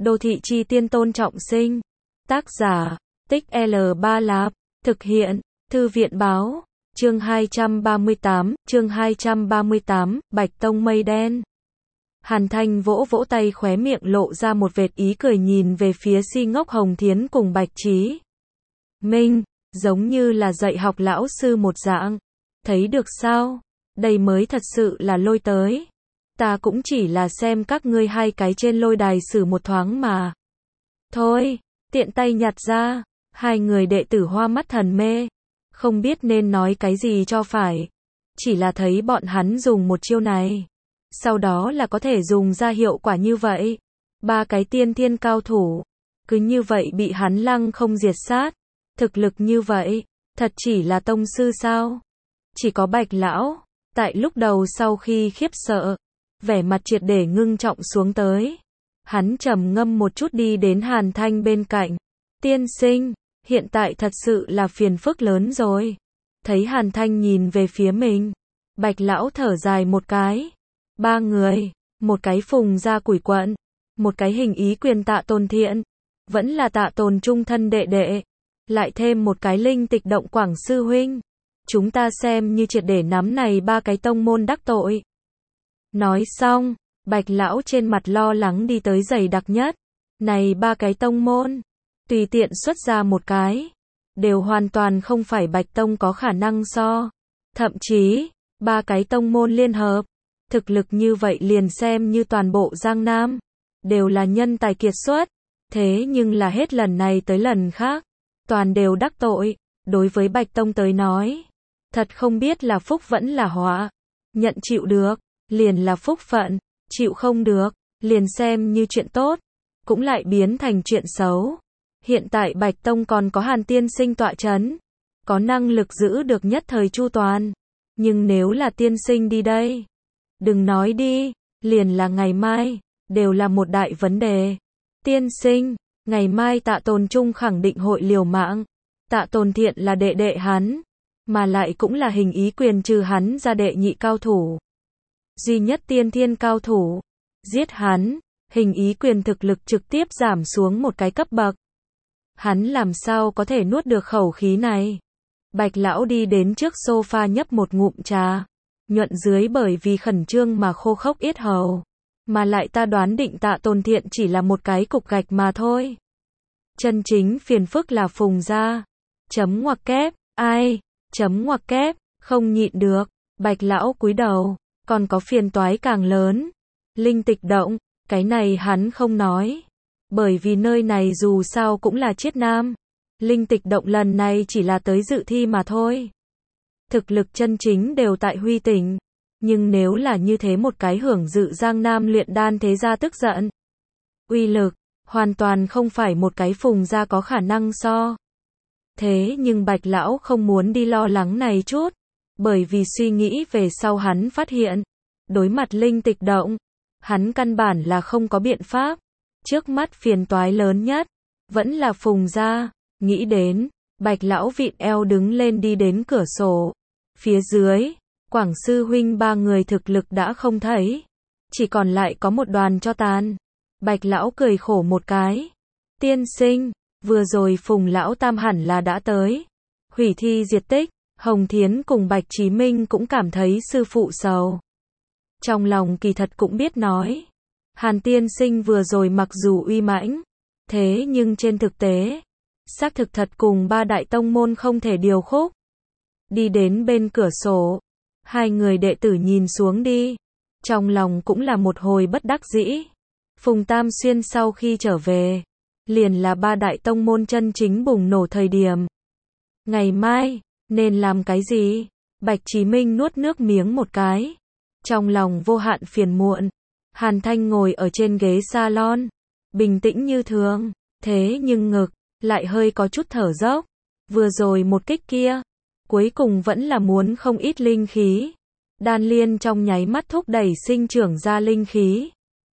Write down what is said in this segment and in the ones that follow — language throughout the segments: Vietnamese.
Đô thị chi tiên Tôn Trọng Sinh. Tác giả, Tích L3 Lạp. Thực hiện, Thư viện báo. Chương 238, Bạch Tông Mây Đen. Hàn Thanh vỗ vỗ tay, khóe miệng lộ ra một vệt ý cười, nhìn về phía Si Ngốc, Hồng Thiến cùng Bạch Chí Minh, giống như là dạy học lão sư một dạng. Thấy được sao? Đây mới thật sự là lôi tới. Ta cũng chỉ là xem các ngươi hai cái trên lôi đài xử một thoáng mà. Thôi, tiện tay nhặt ra. Hai người đệ tử hoa mắt thần mê, không biết nên nói cái gì cho phải. Chỉ là thấy bọn hắn dùng một chiêu này, sau đó là có thể dùng ra hiệu quả như vậy. Ba cái tiên thiên cao thủ, cứ như vậy bị hắn lăng không diệt sát. Thực lực như vậy, thật chỉ là tông sư sao? Chỉ có Bạch lão, tại lúc đầu sau khi khiếp sợ, vẻ mặt triệt để ngưng trọng xuống tới. Hắn trầm ngâm một chút đi đến Hàn Thanh bên cạnh. Tiên sinh, hiện tại thật sự là phiền phức lớn rồi. Thấy Hàn Thanh nhìn về phía mình, Bạch lão thở dài một cái. Ba người, một cái Phùng Gia Quỷ Quận, một cái Hình Ý Quyền Tạ Tồn Thiện, vẫn là Tạ Tồn trung thân đệ đệ, lại thêm một cái Linh Tịch Động Quảng sư huynh. Chúng ta xem như triệt để nắm này ba cái tông môn đắc tội. Nói xong, Bạch lão trên mặt lo lắng đi tới dày đặc nhất. Này ba cái tông môn, tùy tiện xuất ra một cái, đều hoàn toàn không phải Bạch Tông có khả năng so. Thậm chí, ba cái tông môn liên hợp, thực lực như vậy liền xem như toàn bộ Giang Nam, đều là nhân tài kiệt xuất. Thế nhưng là hết lần này tới lần khác, toàn đều đắc tội. Đối với Bạch Tông tới nói, thật không biết là phúc vẫn là họa. Nhận chịu được, liền là phúc phận, chịu không được, liền xem như chuyện tốt, cũng lại biến thành chuyện xấu. Hiện tại Bạch Tông còn có Hàn tiên sinh tọa chấn, có năng lực giữ được nhất thời chu toàn. Nhưng nếu là tiên sinh đi đây, đừng nói đi, liền là ngày mai, đều là một đại vấn đề. Tiên sinh, ngày mai Tạ Tồn Trung khẳng định hội liều mạng. Tạ Tồn Thiện là đệ đệ hắn, mà lại cũng là Hình Ý Quyền trừ hắn ra đệ nhị cao thủ, duy nhất tiên thiên cao thủ. Giết hắn, Hình Ý Quyền thực lực trực tiếp giảm xuống một cái cấp bậc. Hắn làm sao có thể nuốt được khẩu khí này? Bạch lão đi đến trước sofa nhấp một ngụm trà, nhuận dưới bởi vì khẩn trương mà khô khốc yết hầu. Mà lại ta đoán định Tạ Tồn Thiện chỉ là một cái cục gạch mà thôi. Chân chính phiền phức là Phùng Gia. Chấm ngoặc kép, ai? Chấm ngoặc kép, không nhịn được. Bạch lão cúi đầu, còn có phiền toái càng lớn. Linh Tịch Động, cái này hắn không nói. Bởi vì nơi này dù sao cũng là Chiết Nam. Linh Tịch Động lần này chỉ là tới dự thi mà thôi. Thực lực chân chính đều tại Huy Tỉnh. Nhưng nếu là như thế một cái hưởng dự Giang Nam luyện đan thế gia tức giận. Uy lực, hoàn toàn không phải một cái Phùng Gia có khả năng so. Thế nhưng Bạch lão không muốn đi lo lắng này chút. Bởi vì suy nghĩ về sau hắn phát hiện, đối mặt Linh Tịch Động, hắn căn bản là không có biện pháp. Trước mắt phiền toái lớn nhất, vẫn là Phùng Gia. Nghĩ đến, Bạch lão vịn eo đứng lên đi đến cửa sổ. Phía dưới, Quảng sư huynh ba người thực lực đã không thấy, chỉ còn lại có một đoàn tro tàn. Bạch lão cười khổ một cái. Tiên sinh, vừa rồi Phùng lão tam hẳn là đã tới. Hủy thi diệt tích. Hồng Thiến cùng Bạch Chí Minh cũng cảm thấy sư phụ sầu. Trong lòng kỳ thật cũng biết nói, Hàn tiên sinh vừa rồi mặc dù uy mãnh, thế nhưng trên thực tế, xác thực thật cùng ba đại tông môn không thể điều khúc. Đi đến bên cửa sổ, hai người đệ tử nhìn xuống đi, trong lòng cũng là một hồi bất đắc dĩ. Phùng Tam Xuyên sau khi trở về, liền là ba đại tông môn chân chính bùng nổ thời điểm. Ngày mai, nên làm cái gì? Bạch Chí Minh nuốt nước miếng một cái, trong lòng vô hạn phiền muộn. Hàn Thanh ngồi ở trên ghế salon, bình tĩnh như thường, thế nhưng ngực lại hơi có chút thở dốc. Vừa rồi một kích kia, cuối cùng vẫn là muốn không ít linh khí. Đan liên trong nháy mắt thúc đẩy sinh trưởng ra linh khí,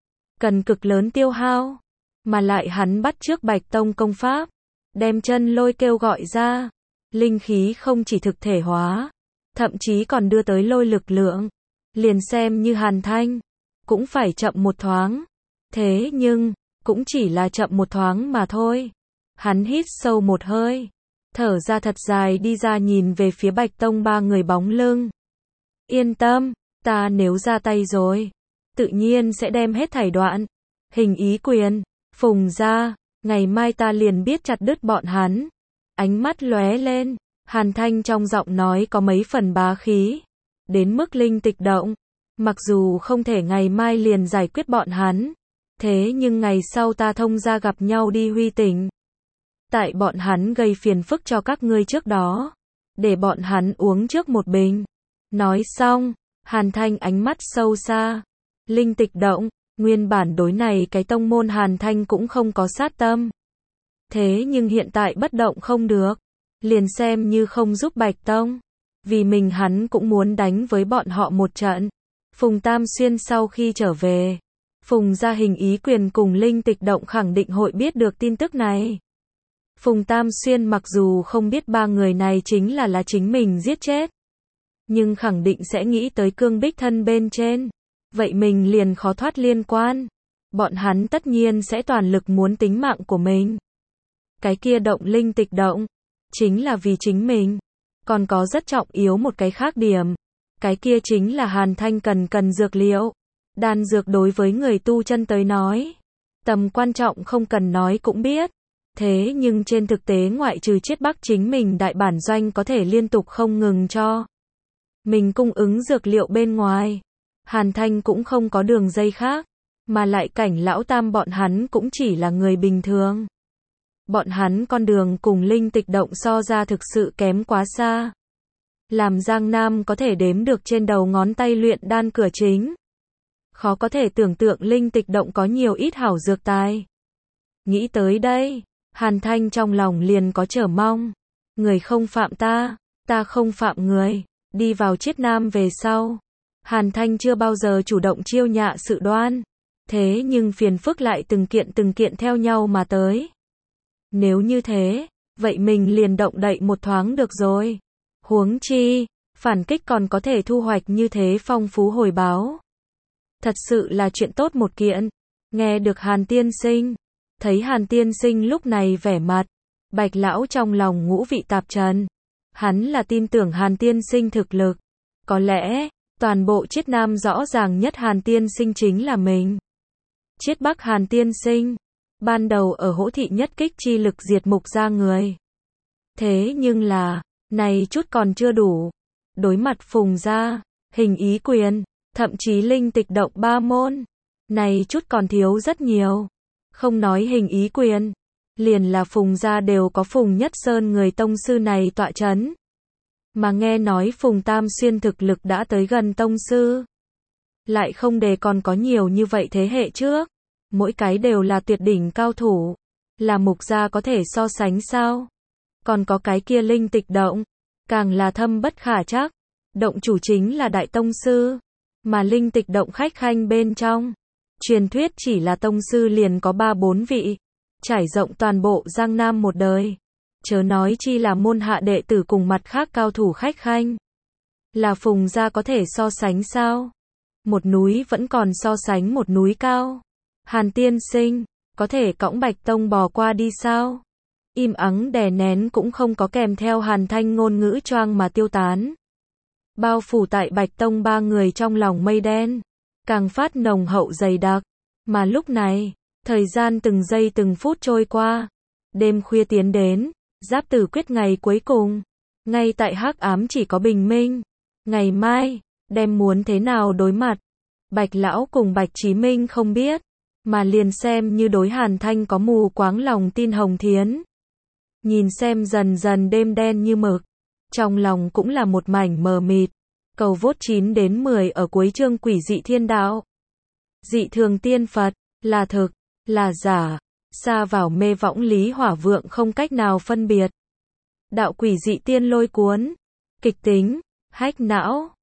cần cực lớn tiêu hao, mà lại hắn bắt chước Bạch Tông công pháp, đem chân lôi kêu gọi ra. Linh khí không chỉ thực thể hóa, thậm chí còn đưa tới lôi lực lượng. Liền xem như Hàn Thanh, cũng phải chậm một thoáng. Thế nhưng, cũng chỉ là chậm một thoáng mà thôi. Hắn hít sâu một hơi, thở ra thật dài đi ra nhìn về phía Bạch Tông ba người bóng lưng. Yên tâm, ta nếu ra tay rồi, tự nhiên sẽ đem hết thảy đoạn. Hình ý quyền, Phùng gia, ngày mai ta liền biết chặt đứt bọn hắn. Ánh mắt lóe lên, Hàn Thanh trong giọng nói có mấy phần bá khí. Đến mức Linh Tịch động, mặc dù không thể ngày mai liền giải quyết bọn hắn, thế nhưng ngày sau ta thông ra gặp nhau đi Huy Tỉnh. Tại bọn hắn gây phiền phức cho các ngươi trước đó, để bọn hắn uống trước một bình. Nói xong, Hàn Thanh ánh mắt sâu xa. Linh Tịch động, nguyên bản đối này cái tông môn Hàn Thanh cũng không có sát tâm. Thế nhưng hiện tại bất động không được, liền xem như không giúp Bạch Tông. Vì mình hắn cũng muốn đánh với bọn họ một trận. Phùng Tam Xuyên sau khi trở về, Phùng gia hình ý quyền cùng Linh Tịch động khẳng định hội biết được tin tức này. Phùng Tam Xuyên mặc dù không biết ba người này chính là chính mình giết chết, nhưng khẳng định sẽ nghĩ tới Cương Bích Thân bên trên. Vậy mình liền khó thoát liên quan. Bọn hắn tất nhiên sẽ toàn lực muốn tính mạng của mình. Cái kia động Linh Tịch động, chính là vì chính mình. Còn có rất trọng yếu một cái khác điểm. Cái kia chính là Hàn Thanh cần dược liệu. Đan dược đối với người tu chân tới nói, tầm quan trọng không cần nói cũng biết. Thế nhưng trên thực tế ngoại trừ Chiết Bắc chính mình đại bản doanh có thể liên tục không ngừng cho mình cung ứng dược liệu bên ngoài, Hàn Thanh cũng không có đường dây khác, mà lại Cảnh lão tam bọn hắn cũng chỉ là người bình thường. Bọn hắn con đường cùng Linh Tịch động so ra thực sự kém quá xa. Làm Giang Nam có thể đếm được trên đầu ngón tay luyện đan cửa chính. Khó có thể tưởng tượng Linh Tịch động có nhiều ít hảo dược tài. Nghĩ tới đây, Hàn Thanh trong lòng liền có chờ mong. Người không phạm ta, ta không phạm người. Đi vào Chiết Nam về sau, Hàn Thanh chưa bao giờ chủ động chiêu nhạ sự đoan. Thế nhưng phiền phức lại từng kiện theo nhau mà tới. Nếu như thế, vậy mình liền động đậy một thoáng được rồi. Huống chi, phản kích còn có thể thu hoạch như thế phong phú hồi báo. Thật sự là chuyện tốt một kiện. Nghe được Hàn tiên sinh, thấy Hàn tiên sinh lúc này vẻ mặt, Bạch lão trong lòng ngũ vị tạp trần. Hắn là tin tưởng Hàn tiên sinh thực lực. Có lẽ, toàn bộ Chiết Nam rõ ràng nhất Hàn tiên sinh chính là mình. Chiết Bắc Hàn tiên sinh, ban đầu ở Hỗ thị nhất kích chi lực diệt Mục gia người. Thế nhưng là, này chút còn chưa đủ. Đối mặt Phùng gia, hình ý quyền, thậm chí Linh Tịch động ba môn, này chút còn thiếu rất nhiều. Không nói hình ý quyền, liền là Phùng gia đều có Phùng Nhất Sơn người tông sư này tọa chấn. Mà nghe nói Phùng Tam Xuyên thực lực đã tới gần tông sư. Lại không đề còn có nhiều như vậy thế hệ trước. Mỗi cái đều là tuyệt đỉnh cao thủ. Là Mục gia có thể so sánh sao? Còn có cái kia Linh Tịch động, càng là thâm bất khả trắc. Động chủ chính là đại tông sư. Mà Linh Tịch động khách khanh bên trong, truyền thuyết chỉ là tông sư liền có 3-4 vị. Trải rộng toàn bộ Giang Nam một đời. Chớ nói chi là môn hạ đệ tử cùng mặt khác cao thủ khách khanh. Là Phùng gia có thể so sánh sao? Một núi vẫn còn so sánh một núi cao. Hàn tiên sinh, có thể cõng Bạch Tông bò qua đi sao? Im ắng đè nén cũng không có kèm theo Hàn Thanh ngôn ngữ choang mà tiêu tán. Bao phủ tại Bạch Tông ba người trong lòng mây đen, càng phát nồng hậu dày đặc. Mà lúc này, thời gian từng giây từng phút trôi qua. Đêm khuya tiến đến, Giáp Tử quyết ngày cuối cùng. Ngay tại hắc ám chỉ có bình minh. Ngày mai, đem muốn thế nào đối mặt? Bạch Lão cùng Bạch Chí Minh không biết. Mà liền xem như đối Hàn Thanh có mù quáng lòng tin Hồng Thiến. Nhìn xem dần dần đêm đen như mực. Trong lòng cũng là một mảnh mờ mịt. Cầu vốt 9 đến 10 ở cuối chương Quỷ dị thiên đạo. Dị thường tiên Phật, là thực, là giả. Xa vào mê võng lý hỏa vượng không cách nào phân biệt. Đạo quỷ dị tiên lôi cuốn. Kịch tính, hách não.